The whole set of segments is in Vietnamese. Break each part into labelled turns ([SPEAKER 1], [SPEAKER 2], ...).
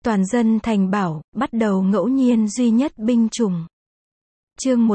[SPEAKER 1] Toàn dân thành bảo, bắt đầu ngẫu nhiên duy nhất binh chủng. Chương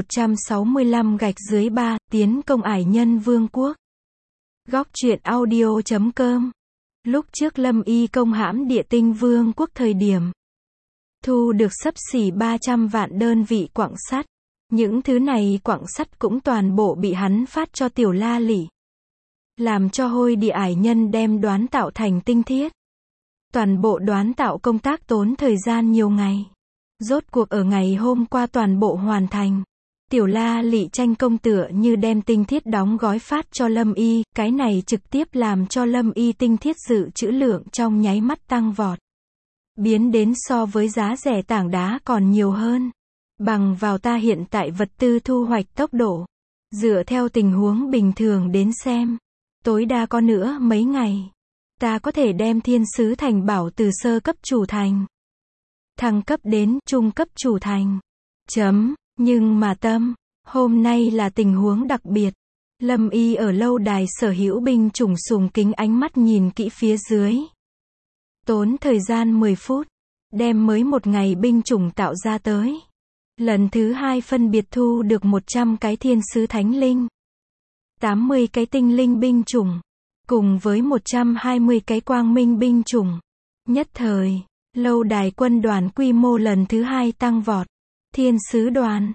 [SPEAKER 1] 165-3, tiến công ải nhân vương quốc. Góc truyện audio.com. Lúc trước Lâm Y công hãm Địa Tinh Vương quốc thời điểm thu được xấp xỉ 300 vạn đơn vị quặng sắt. Những thứ này quặng sắt cũng toàn bộ bị hắn phát cho Tiểu La Lị, làm cho Hôi Địa ải nhân đem đoán tạo thành tinh thiết. Toàn bộ đoán tạo công tác tốn thời gian nhiều ngày. Rốt cuộc ở ngày hôm qua toàn bộ hoàn thành. Tiểu La Lị tranh công tựa như đem tinh thiết đóng gói phát cho Lâm Y, cái này trực tiếp làm cho Lâm Y tinh thiết dự trữ lượng trong nháy mắt tăng vọt. Biến đến so với giá rẻ tảng đá còn nhiều hơn. Bằng vào ta hiện tại vật tư thu hoạch tốc độ, dựa theo tình huống bình thường đến xem, tối đa có nữa mấy ngày, ta có thể đem Thiên Sứ Thành Bảo từ sơ cấp chủ thành thăng cấp đến trung cấp chủ thành. Nhưng mà hôm nay là tình huống đặc biệt. Lâm Y ở lâu đài sở hữu binh chủng sùng kính ánh mắt nhìn kỹ phía dưới. Tốn thời gian 10 phút, đem mới một ngày binh chủng tạo ra tới. Lần thứ 2 phân biệt thu được 100 cái thiên sứ thánh linh, 80 cái tinh linh binh chủng, cùng với 120 cái quang minh binh chủng. Nhất thời, lâu đài quân đoàn quy mô lần thứ 2 tăng vọt. Thiên sứ đoàn,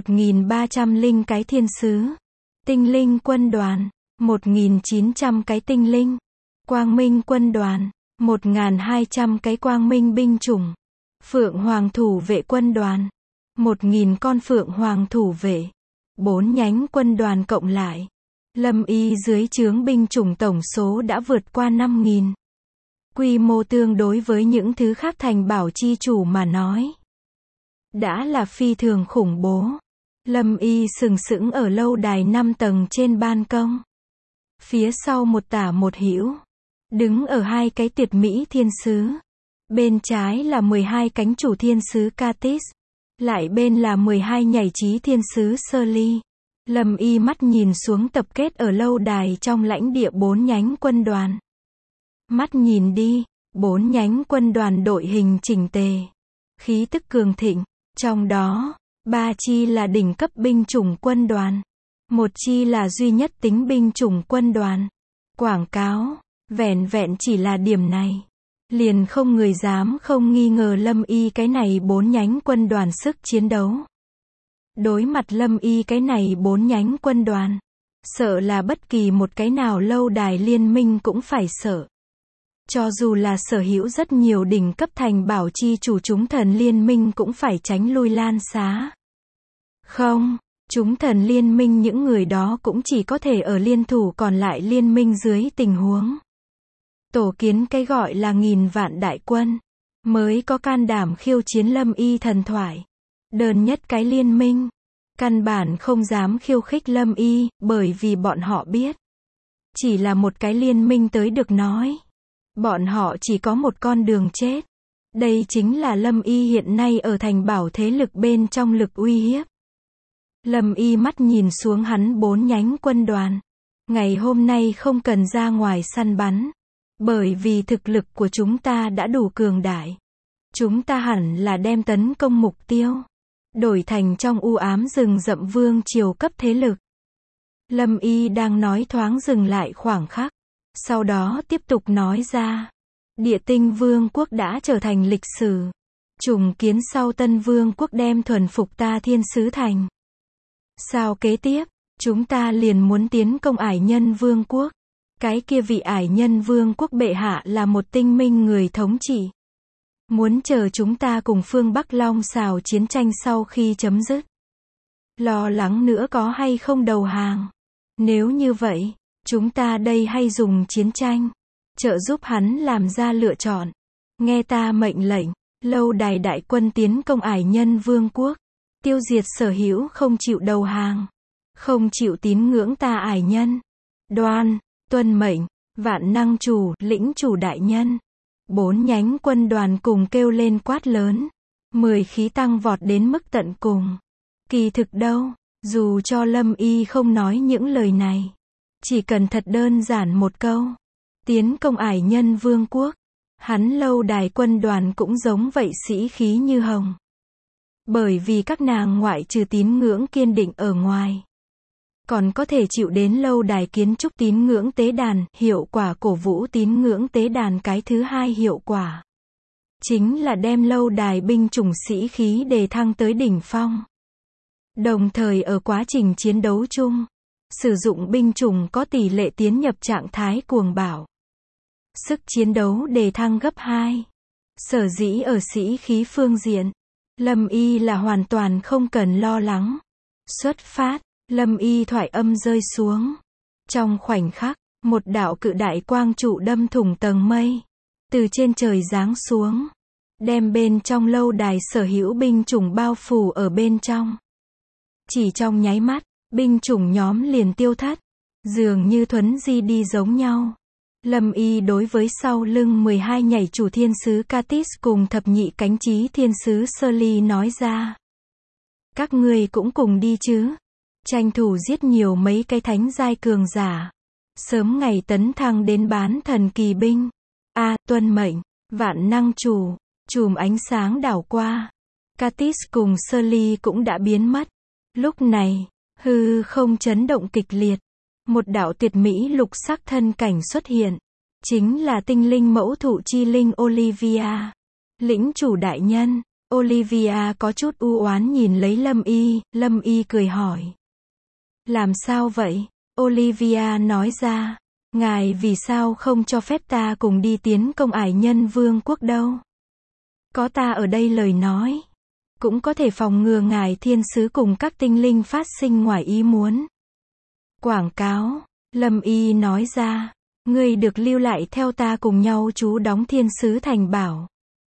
[SPEAKER 1] 1.300 cái thiên sứ. Tinh linh quân đoàn, 1.900 cái tinh linh. Quang minh quân đoàn, 1.200 cái quang minh binh chủng. Phượng hoàng thủ vệ quân đoàn, 1.000 con phượng hoàng thủ vệ. 4 nhánh quân đoàn cộng lại, Lâm Y dưới trướng binh chủng tổng số đã vượt qua 5.000. Quy mô tương đối với những thứ khác thành bảo chi chủ mà nói, đã là phi thường khủng bố. Lâm Y sừng sững ở lâu đài 5 tầng trên ban công. Phía sau một tả một hữu, đứng ở 2 cái tuyệt mỹ thiên sứ. Bên trái là 12 cánh chủ thiên sứ Katis, lại bên là 12 nhảy trí thiên sứ Sơ Ly. Lâm Y mắt nhìn xuống tập kết ở lâu đài trong lãnh địa 4 nhánh quân đoàn. Mắt nhìn đi, 4 nhánh quân đoàn đội hình chỉnh tề, khí tức cường thịnh. Trong đó, 3 chi là đỉnh cấp binh chủng quân đoàn, 1 chi là duy nhất tính binh chủng quân đoàn. Quảng cáo, vẹn vẹn chỉ là điểm này, liền không người dám không nghi ngờ Lâm Y cái này 4 nhánh quân đoàn sức chiến đấu. Đối mặt Lâm Y cái này 4 nhánh quân đoàn, sợ là bất kỳ một cái nào lâu đài liên minh cũng phải sợ. Cho dù là sở hữu rất nhiều đỉnh cấp thành bảo chi chủ chúng thần liên minh cũng phải tránh lui lan xá. Không, chúng thần liên minh những người đó cũng chỉ có thể ở liên thủ còn lại liên minh dưới tình huống tổ kiến cái gọi là 1000 vạn đại quân, mới có can đảm khiêu chiến Lâm Y thần thoại. Đơn nhất cái liên minh, căn bản không dám khiêu khích Lâm Y, bởi vì bọn họ biết, chỉ là một cái liên minh tới được nói, bọn họ chỉ có một con đường chết. Đây chính là Lâm Y hiện nay ở thành bảo thế lực bên trong lực uy hiếp. Lâm Y mắt nhìn xuống hắn 4 nhánh quân đoàn. Ngày hôm nay không cần ra ngoài săn bắn, bởi vì thực lực của chúng ta đã đủ cường đại. Chúng ta hẳn là đem tấn công mục tiêu đổi thành trong u ám rừng rậm vương triều cấp thế lực. Lâm Y đang nói thoáng dừng lại khoảng khắc, sau đó tiếp tục nói ra, Địa Tinh Vương quốc đã trở thành lịch sử. Trùng kiến sau Tân Vương quốc đem thuần phục ta Thiên Sứ Thành. Sao kế tiếp, chúng ta liền muốn tiến công ải nhân vương quốc. Cái kia vị ải nhân vương quốc bệ hạ là một tinh minh người thống trị. Muốn chờ chúng ta cùng phương Bắc Long xào chiến tranh sau khi chấm dứt. Lo lắng nữa có hay không đầu hàng. Nếu như vậy, chúng ta đây hay dùng chiến tranh trợ giúp hắn làm ra lựa chọn. Nghe ta mệnh lệnh, lâu đài đại quân tiến công ải nhân vương quốc, tiêu diệt sở hữu không chịu đầu hàng, không chịu tín ngưỡng ta ải nhân. Đoan, tuân mệnh, vạn năng chủ, lĩnh chủ đại nhân. 4 nhánh quân đoàn cùng kêu lên quát lớn. 10 khí tăng vọt đến mức tận cùng. Kỳ thực đâu, dù cho Lâm Y không nói những lời này, chỉ cần thật đơn giản một câu, tiến công ải nhân vương quốc, Hắn lâu đài quân đoàn cũng giống vậy, sĩ khí như hồng. Bởi vì các nàng ngoại trừ tín ngưỡng kiên định ở ngoài, còn có thể chịu đến lâu đài kiến trúc tín ngưỡng tế đàn, hiệu quả cổ vũ tín ngưỡng tế đàn. Cái thứ hai hiệu quả chính là đem lâu đài binh chủng sĩ khí đề thăng tới đỉnh phong. Đồng thời ở quá trình chiến đấu chung, sử dụng binh chủng có tỷ lệ tiến nhập trạng thái cuồng bạo. Sức chiến đấu đề thăng gấp 2. Sở dĩ ở sĩ khí phương diện, Lâm Y là hoàn toàn không cần lo lắng. Xuất phát, Lâm Y thoại âm rơi xuống. Trong khoảnh khắc, một đạo cự đại quang trụ đâm thủng tầng mây, từ trên trời giáng xuống, đem bên trong lâu đài sở hữu binh chủng bao phủ ở bên trong. Chỉ trong nháy mắt, binh chủng nhóm liền tiêu thất, dường như thuấn di đi giống nhau. Lâm Y đối với sau lưng 12 nhảy chủ thiên sứ Katis cùng thập nhị cánh chí thiên sứ Surly nói ra. Các ngươi cũng cùng đi chứ. Tranh thủ giết nhiều mấy cái thánh giai cường giả. Sớm ngày tấn thăng đến bán thần kỳ binh. Tuân mệnh, vạn năng chủ. Chùm ánh sáng đảo qua. Katis cùng Surly cũng đã biến mất. Lúc này, hư không chấn động kịch liệt. Một đạo tuyệt mỹ lục sắc thân cảnh xuất hiện. Chính là tinh linh mẫu thụ chi linh Olivia. Lĩnh chủ đại nhân. Olivia có chút u oán nhìn lấy Lâm Y cười hỏi. Làm sao vậy? Olivia nói ra. Ngài vì sao không cho phép ta cùng đi tiến công ải nhân vương quốc đâu? Có ta ở đây lời nói, cũng có thể phòng ngừa ngài thiên sứ cùng các tinh linh phát sinh ngoài ý muốn. Quảng cáo, Lâm Y nói ra, ngươi được lưu lại theo ta cùng nhau trú đóng thiên sứ thành bảo.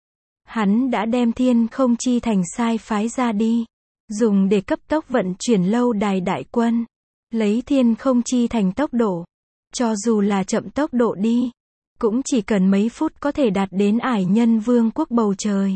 [SPEAKER 1] Hắn đã đem thiên không chi thành sai phái ra đi, dùng để cấp tốc vận chuyển lâu đài đại quân, lấy thiên không chi thành tốc độ, cho dù là chậm tốc độ đi, cũng chỉ cần mấy phút có thể đạt đến ải nhân vương quốc bầu trời.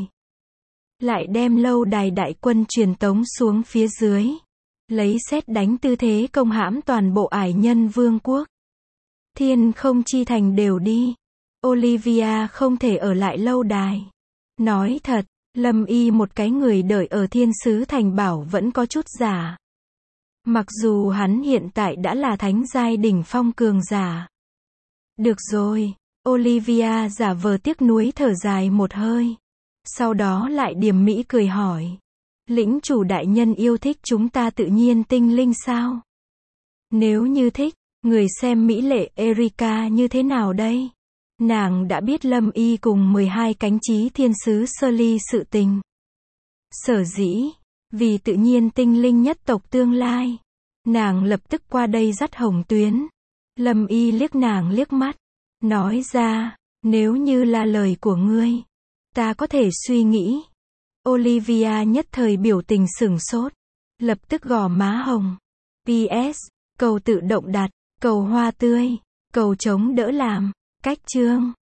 [SPEAKER 1] Lại đem lâu đài đại quân truyền tống xuống phía dưới, lấy sét đánh tư thế công hãm toàn bộ ải nhân vương quốc. Thiên không chi thành đều đi. Olivia không thể ở lại lâu đài. Nói thật, Lâm Y một cái người đợi ở thiên sứ thành bảo vẫn có chút giả. Mặc dù hắn hiện tại đã là thánh giai đỉnh phong cường giả. Được rồi, Olivia giả vờ tiếc nuối thở dài một hơi. Sau đó lại điềm mỹ cười hỏi. Lĩnh chủ đại nhân yêu thích chúng ta tự nhiên tinh linh sao? Nếu như thích, người xem mỹ lệ Erika như thế nào đây? Nàng đã biết Lâm Y cùng 12 cánh chí thiên sứ Surly sự tình. Sở dĩ, vì tự nhiên tinh linh nhất tộc tương lai, nàng lập tức qua đây dắt hồng tuyến. Lâm Y liếc nàng liếc mắt, nói ra, nếu như là lời của ngươi, ta có thể suy nghĩ. Olivia nhất thời biểu tình sửng sốt, lập tức gò má hồng. PS, cầu tự động đặt, cầu hoa tươi, cầu chống đỡ làm, cách chương.